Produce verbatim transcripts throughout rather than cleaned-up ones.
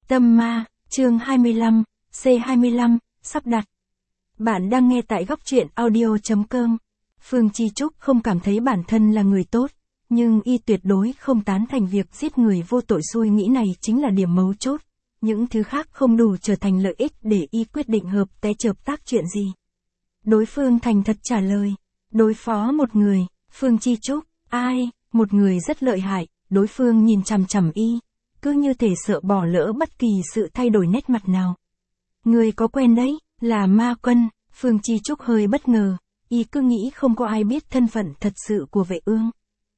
Tâm ma, chương hai mươi lăm, C hai mươi lăm, sắp đặt. Bạn đang nghe tại góc truyện audio chấm com. Phương Chi Trúc không cảm thấy bản thân là người tốt, nhưng y tuyệt đối không tán thành việc giết người vô tội. Suy nghĩ này chính là điểm mấu chốt. Những thứ khác không đủ trở thành lợi ích để y quyết định hợp té chợp tác chuyện gì. Đối phương thành thật trả lời. Đối phó một người, Phương Chi Trúc, ai, một người rất lợi hại. Đối phương nhìn chằm chằm y, cứ như thể sợ bỏ lỡ bất kỳ sự thay đổi nét mặt nào. Người có quen đấy, là Ma Quân. Phương Chi Trúc hơi bất ngờ, y cứ nghĩ không có ai biết thân phận thật sự của Vệ Ương.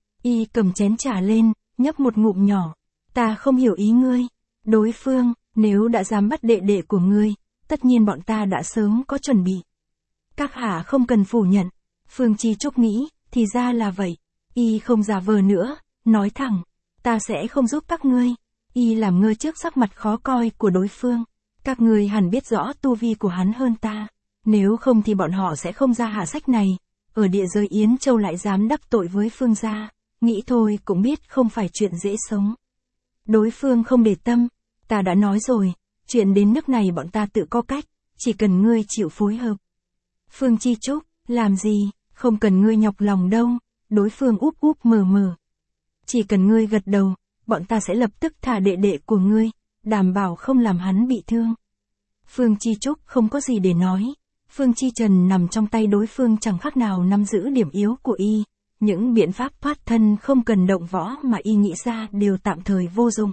Y cầm chén trà lên, nhấp một ngụm nhỏ. Ta không hiểu ý ngươi. Đối phương, nếu đã dám bắt đệ đệ của ngươi, tất nhiên bọn ta đã sớm có chuẩn bị. Các hạ không cần phủ nhận. Phương Chi Trúc nghĩ, thì ra là vậy. Y không giả vờ nữa, nói thẳng, ta sẽ không giúp các ngươi. Y làm ngơ trước sắc mặt khó coi của đối phương. Các ngươi hẳn biết rõ tu vi của hắn hơn ta. Nếu không thì bọn họ sẽ không ra hạ sách này. Ở địa giới Yến Châu lại dám đắc tội với Phương gia. Nghĩ thôi cũng biết không phải chuyện dễ sống. Đối phương không để tâm. Ta đã nói rồi, chuyện đến nước này bọn ta tự có cách. Chỉ cần ngươi chịu phối hợp. Phương Chi Trúc, làm gì, không cần ngươi nhọc lòng đâu. Đối phương úp úp mờ mờ. Chỉ cần ngươi gật đầu, bọn ta sẽ lập tức thả đệ đệ của ngươi, đảm bảo không làm hắn bị thương. Phương Chi Trúc không có gì để nói. Phương Chi Trần nằm trong tay đối phương chẳng khác nào nắm giữ điểm yếu của y. Những biện pháp thoát thân không cần động võ mà y nghĩ ra đều tạm thời vô dụng.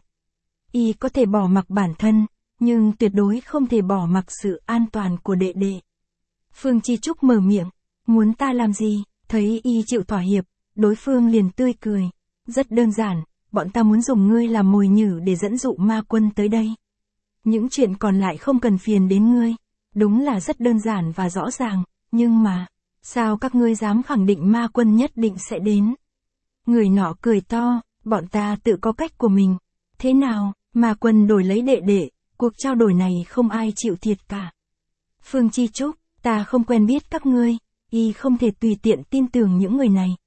Y có thể bỏ mặc bản thân, nhưng tuyệt đối không thể bỏ mặc sự an toàn của đệ đệ. Phương Chi Trúc mở miệng, muốn ta làm gì? Thấy y chịu thỏa hiệp, đối phương liền tươi cười. Rất đơn giản, bọn ta muốn dùng ngươi làm mồi nhử để dẫn dụ Ma Quân tới đây. Những chuyện còn lại không cần phiền đến ngươi. Đúng là rất đơn giản và rõ ràng, nhưng mà, sao các ngươi dám khẳng định Ma Quân nhất định sẽ đến? Người nọ cười to, bọn ta tự có cách của mình. Thế nào, Ma Quân đổi lấy đệ đệ, cuộc trao đổi này không ai chịu thiệt cả. Phương Chi Trúc, ta không quen biết các ngươi, y không thể tùy tiện tin tưởng những người này.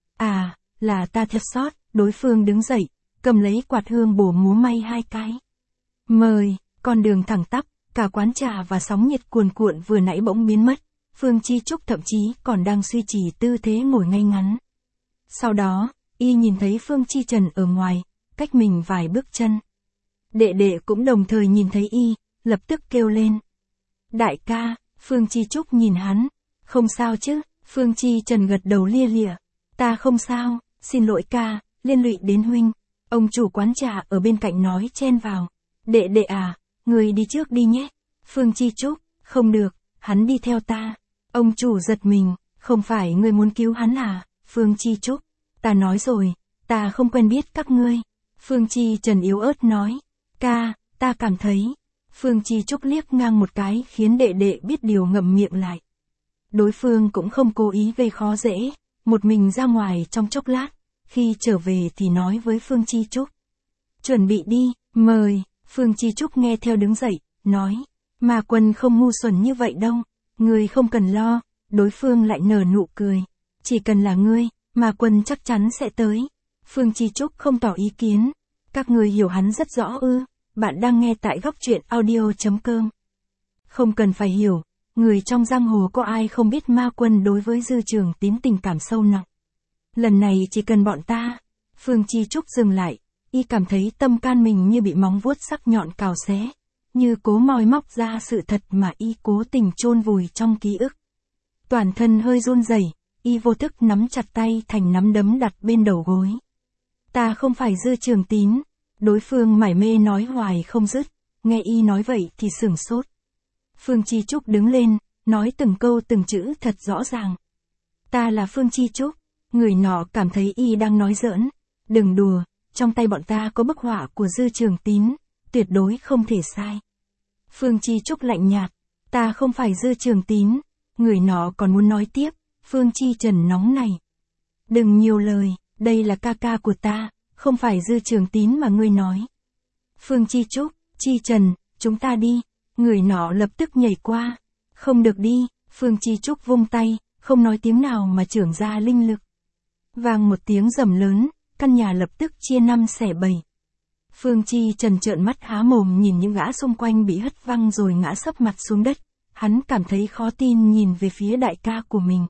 À, là ta thất sót. Đối phương đứng dậy, cầm lấy quạt hương bổ múa may hai cái. Mời, con đường thẳng tắp, cả quán trà và sóng nhiệt cuồn cuộn vừa nãy bỗng biến mất. Phương Chi Trúc thậm chí còn đang duy trì tư thế ngồi ngay ngắn. Sau đó, y nhìn thấy Phương Chi Trần ở ngoài, cách mình vài bước chân. Đệ đệ cũng đồng thời nhìn thấy y, lập tức kêu lên. Đại ca, Phương Chi Trúc nhìn hắn. Không sao chứ? Phương Chi Trần gật đầu lia lịa. Ta không sao, xin lỗi ca, liên lụy đến huynh. Ông chủ quán trà ở bên cạnh nói chen vào. Đệ đệ à, người đi trước đi nhé. Phương Chi Trúc, không được, hắn đi theo ta. Ông chủ giật mình, không phải người muốn cứu hắn à? Phương Chi Trúc, ta nói rồi, ta không quen biết các ngươi. Phương Chi Trần yếu ớt nói. Ca, ta cảm thấy. Phương Chi Trúc liếc ngang một cái khiến đệ đệ biết điều ngậm miệng lại. Đối phương cũng không cố ý gây khó dễ, một mình ra ngoài trong chốc lát. Khi trở về thì nói với Phương Chi Trúc. Chuẩn bị đi, mời. Phương Chi Trúc nghe theo đứng dậy, nói. Ma Quân không ngu xuẩn như vậy đâu, ngươi không cần lo. Đối phương lại nở nụ cười. Chỉ cần là ngươi, Ma Quân chắc chắn sẽ tới. Phương Chi Trúc không tỏ ý kiến. Các ngươi hiểu hắn rất rõ ư? Bạn đang nghe tại góc truyện audio chấm com. Không cần phải hiểu, người trong giang hồ có ai không biết Ma Quân đối với Dư Trường Tín tình cảm sâu nặng. Lần này chỉ cần bọn ta. Phương Chi Trúc dừng lại, y cảm thấy tâm can mình như bị móng vuốt sắc nhọn cào xé, như cố moi móc ra sự thật mà y cố tình chôn vùi trong ký ức. Toàn thân hơi run rẩy, y vô thức nắm chặt tay thành nắm đấm đặt bên đầu gối. Ta không phải Dư Trường Tín. Đối phương mải mê nói hoài không dứt, nghe y nói vậy thì sửng sốt. Phương Chi Trúc đứng lên, nói từng câu từng chữ thật rõ ràng. Ta là Phương Chi Trúc. Người nọ cảm thấy y đang nói giỡn. Đừng đùa, trong tay bọn ta có bức họa của Dư Trường Tín, tuyệt đối không thể sai. Phương Chi Trúc lạnh nhạt. Ta không phải Dư Trường Tín. Người nọ còn muốn nói tiếp. Phương Chi Trần nóng này. Đừng nhiều lời, đây là ca ca của ta, không phải Dư Trường Tín mà ngươi nói. Phương Chi Trúc, Chi Trần, chúng ta đi. Người nọ lập tức nhảy qua. Không được đi. Phương Chi Trúc vung tay, không nói tiếng nào mà chưởng ra linh lực. Vang một tiếng rầm lớn, căn nhà lập tức chia năm xẻ bảy. Phương Chi Trần trợn mắt há mồm nhìn những gã xung quanh bị hất văng rồi ngã sấp mặt xuống đất. Hắn cảm thấy khó tin nhìn về phía đại ca của mình.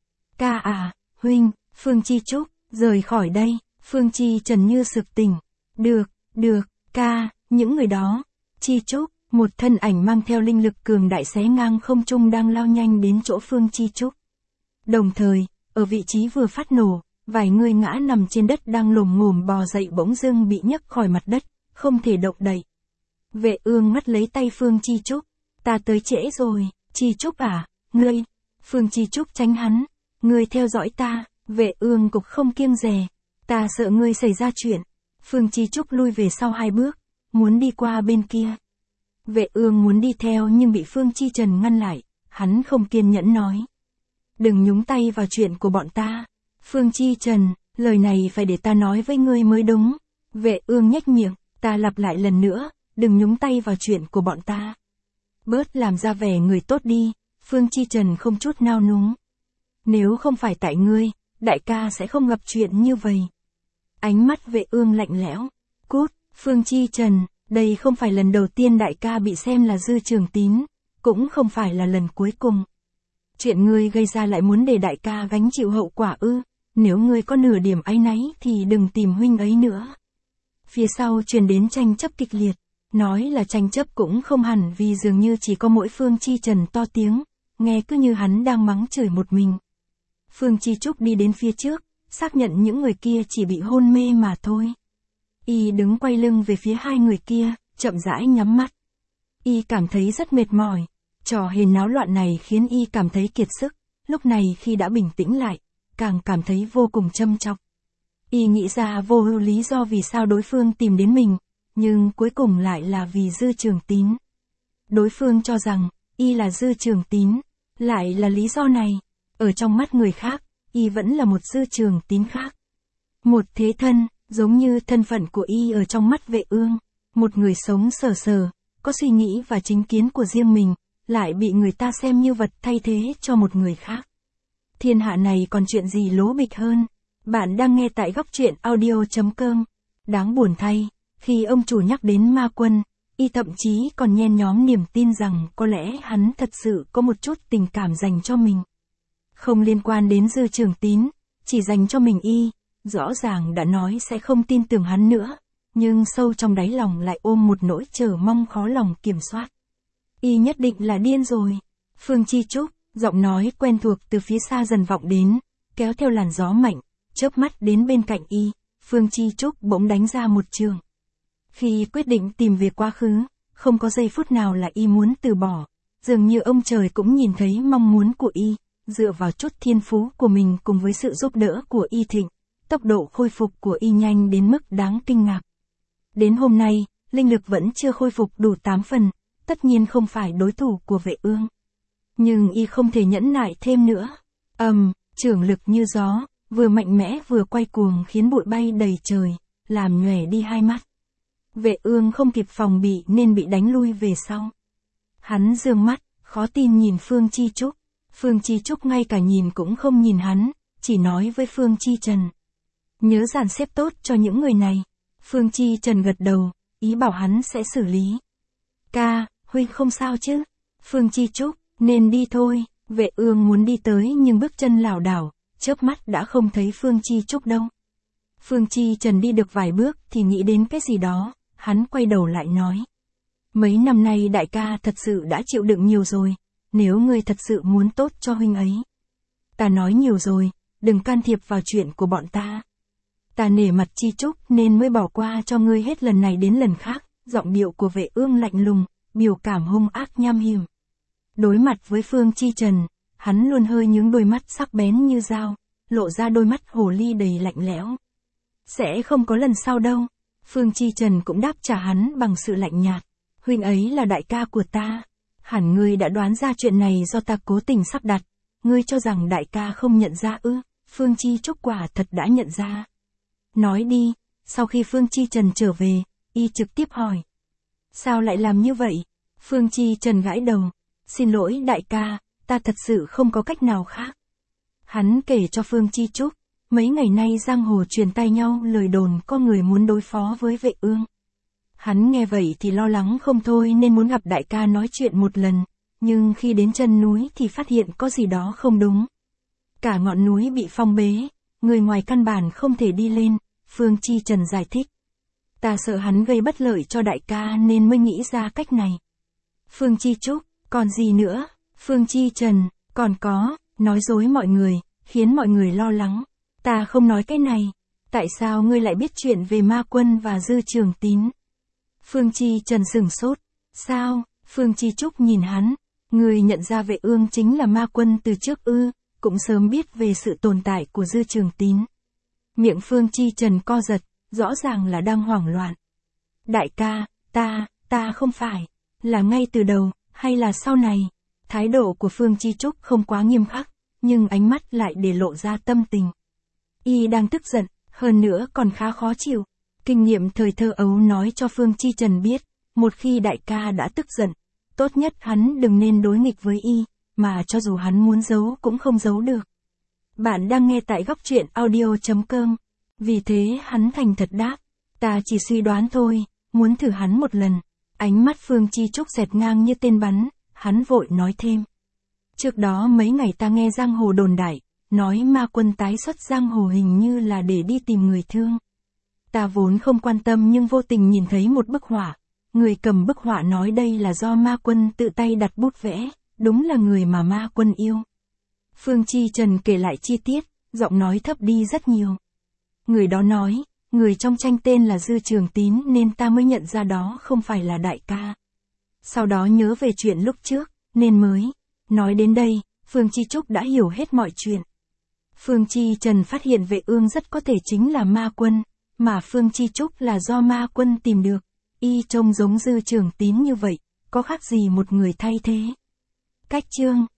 Ca à, huynh, Phương Chi Trúc, rời khỏi đây. Phương Chi Trần như sực tỉnh. Được, được, ca, những người đó. Chi Trúc, một thân ảnh mang theo linh lực cường đại xé ngang không trung đang lao nhanh đến chỗ Phương Chi Trúc. Đồng thời, ở vị trí vừa phát nổ, vài người ngã nằm trên đất đang lồm ngồm bò dậy bỗng dưng bị nhấc khỏi mặt đất, không thể động đậy. Vệ Ương ngắt lấy tay Phương Chi Trúc. Ta tới trễ rồi, Chi Trúc à, ngươi. Phương Chi Trúc tránh hắn. Ngươi theo dõi ta. Vệ Ương cục không kiêng dè. Ta sợ ngươi xảy ra chuyện. Phương Chi Trúc lui về sau hai bước, muốn đi qua bên kia. Vệ Ương muốn đi theo nhưng bị Phương Chi Trần ngăn lại, hắn không kiên nhẫn nói. Đừng nhúng tay vào chuyện của bọn ta. Phương Chi Trần, lời này phải để ta nói với ngươi mới đúng. Vệ Ương nhếch miệng, ta lặp lại lần nữa, đừng nhúng tay vào chuyện của bọn ta. Bớt làm ra vẻ người tốt đi, Phương Chi Trần không chút nao núng. Nếu không phải tại ngươi, đại ca sẽ không gặp chuyện như vậy. Ánh mắt Vệ Ương lạnh lẽo. Cút, Phương Chi Trần, đây không phải lần đầu tiên đại ca bị xem là Dư Trường Tín, cũng không phải là lần cuối cùng. Chuyện ngươi gây ra lại muốn để đại ca gánh chịu hậu quả ư, nếu ngươi có nửa điểm áy náy thì đừng tìm huynh ấy nữa. Phía sau truyền đến tranh chấp kịch liệt, nói là tranh chấp cũng không hẳn vì dường như chỉ có mỗi Phương Chi Trần to tiếng, nghe cứ như hắn đang mắng chửi một mình. Phương Chi Trúc đi đến phía trước, xác nhận những người kia chỉ bị hôn mê mà thôi. Y đứng quay lưng về phía hai người kia, chậm rãi nhắm mắt. Y cảm thấy rất mệt mỏi. Trò hề náo loạn này khiến Y cảm thấy kiệt sức, lúc này khi đã bình tĩnh lại, càng cảm thấy vô cùng châm chọc. Y nghĩ ra vô ưu lý do vì sao đối phương tìm đến mình, nhưng cuối cùng lại là vì Dư Trường Tín. Đối phương cho rằng, Y là Dư Trường Tín, lại là lý do này. Ở trong mắt người khác, Y vẫn là một Dư Trường Tín khác. Một thế thân, giống như thân phận của Y ở trong mắt Vệ Ương. Một người sống sờ sờ, có suy nghĩ và chính kiến của riêng mình, lại bị người ta xem như vật thay thế cho một người khác. Thiên hạ này còn chuyện gì lố bịch hơn. Bạn đang nghe tại góc truyện audio chấm com. Đáng buồn thay, khi ông chủ nhắc đến Ma Quân, Y thậm chí còn nhen nhóm niềm tin rằng có lẽ hắn thật sự có một chút tình cảm dành cho mình. Không liên quan đến Dư Trường Tín, chỉ dành cho mình Y, rõ ràng đã nói sẽ không tin tưởng hắn nữa, nhưng sâu trong đáy lòng lại ôm một nỗi chờ mong khó lòng kiểm soát. Y nhất định là điên rồi. Phương Chi Trúc, giọng nói quen thuộc từ phía xa dần vọng đến, kéo theo làn gió mạnh, chớp mắt đến bên cạnh Y, Phương Chi Trúc bỗng đánh ra một trường. Khi quyết định tìm về quá khứ, không có giây phút nào là Y muốn từ bỏ, dường như ông trời cũng nhìn thấy mong muốn của Y, dựa vào chút thiên phú của mình cùng với sự giúp đỡ của Y Thịnh, tốc độ khôi phục của Y nhanh đến mức đáng kinh ngạc. Đến hôm nay, linh lực vẫn chưa khôi phục đủ tám phần, tất nhiên không phải đối thủ của Vệ Ương. Nhưng Y không thể nhẫn nại thêm nữa. Ầm, um, chưởng lực như gió, vừa mạnh mẽ vừa quay cuồng khiến bụi bay đầy trời, làm nhòe đi hai mắt. Vệ Ương không kịp phòng bị nên bị đánh lui về sau. Hắn dương mắt, khó tin nhìn Phương Chi Trúc. Phương Chi Trúc ngay cả nhìn cũng không nhìn hắn, chỉ nói với Phương Chi Trần. Nhớ dàn xếp tốt cho những người này. Phương Chi Trần gật đầu, ý bảo hắn sẽ xử lý. Ca, huynh không sao chứ? Phương Chi Trúc, nên đi thôi. Vệ Ương muốn đi tới nhưng bước chân lảo đảo, chớp mắt đã không thấy Phương Chi Trúc đâu. Phương Chi Trần đi được vài bước thì nghĩ đến cái gì đó, hắn quay đầu lại nói. Mấy năm nay đại ca thật sự đã chịu đựng nhiều rồi, nếu ngươi thật sự muốn tốt cho huynh ấy. Ta nói nhiều rồi, đừng can thiệp vào chuyện của bọn ta. Ta nể mặt Chi Trúc nên mới bỏ qua cho ngươi hết lần này đến lần khác, giọng điệu của Vệ Ương lạnh lùng, biểu cảm hung ác nham hiểm. Đối mặt với Phương Chi Trần, hắn luôn hơi nhướng đôi mắt sắc bén như dao, lộ ra đôi mắt hồ ly đầy lạnh lẽo. Sẽ không có lần sau đâu. Phương Chi Trần cũng đáp trả hắn bằng sự lạnh nhạt. Huynh ấy là đại ca của ta. Hẳn ngươi đã đoán ra chuyện này do ta cố tình sắp đặt. Ngươi cho rằng đại ca không nhận ra ư? Phương Chi Trúc quả thật đã nhận ra. Nói đi. Sau khi Phương Chi Trần trở về, Y trực tiếp hỏi. Sao lại làm như vậy? Phương Chi Trần gãi đầu. Xin lỗi đại ca, ta thật sự không có cách nào khác. Hắn kể cho Phương Chi Trúc. Mấy ngày nay giang hồ truyền tai nhau lời đồn có người muốn đối phó với Vệ Ương. Hắn nghe vậy thì lo lắng không thôi nên muốn gặp đại ca nói chuyện một lần, nhưng khi đến chân núi thì phát hiện có gì đó không đúng. Cả ngọn núi bị phong bế, người ngoài căn bản không thể đi lên, Phương Chi Trần giải thích. Ta sợ hắn gây bất lợi cho đại ca nên mới nghĩ ra cách này. Phương Chi Trúc, còn gì nữa? Phương Chi Trần, còn có, nói dối mọi người, khiến mọi người lo lắng. Ta không nói cái này. Tại sao ngươi lại biết chuyện về Ma Quân và Dư Trường Tín? Phương Chi Trần sửng sốt. Sao? Phương Chi Trúc nhìn hắn. Người nhận ra Vệ Ương chính là Ma Quân từ trước ư, cũng sớm biết về sự tồn tại của Dư Trường Tín. Miệng Phương Chi Trần co giật, rõ ràng là đang hoảng loạn. Đại ca, ta, ta không phải, là ngay từ đầu, hay là sau này? Thái độ của Phương Chi Trúc không quá nghiêm khắc, nhưng ánh mắt lại để lộ ra tâm tình. Y đang tức giận, hơn nữa còn khá khó chịu. Kinh nghiệm thời thơ ấu nói cho Phương Chi Trần biết, một khi đại ca đã tức giận, tốt nhất hắn đừng nên đối nghịch với y, mà cho dù hắn muốn giấu cũng không giấu được. Bạn đang nghe tại góc truyện audio chấm com. Vì thế hắn thành thật đáp, ta chỉ suy đoán thôi, muốn thử hắn một lần. Ánh mắt Phương Chi Trúc xẹt ngang như tên bắn, hắn vội nói thêm. Trước đó mấy ngày ta nghe giang hồ đồn đại, nói Ma Quân tái xuất giang hồ hình như là để đi tìm người thương. Ta vốn không quan tâm nhưng vô tình nhìn thấy một bức họa. Người cầm bức họa nói đây là do Ma Quân tự tay đặt bút vẽ, đúng là người mà Ma Quân yêu. Phương Chi Trần kể lại chi tiết, giọng nói thấp đi rất nhiều. Người đó nói, người trong tranh tên là Dư Trường Tín nên ta mới nhận ra đó không phải là đại ca. Sau đó nhớ về chuyện lúc trước, nên mới. Nói đến đây, Phương Chi Trúc đã hiểu hết mọi chuyện. Phương Chi Trần phát hiện Vệ Ương rất có thể chính là Ma Quân, mà Phương Chi Trúc là do Ma Quân tìm được. Y trông giống Dư Trường Tín như vậy, có khác gì một người thay thế. Cách chương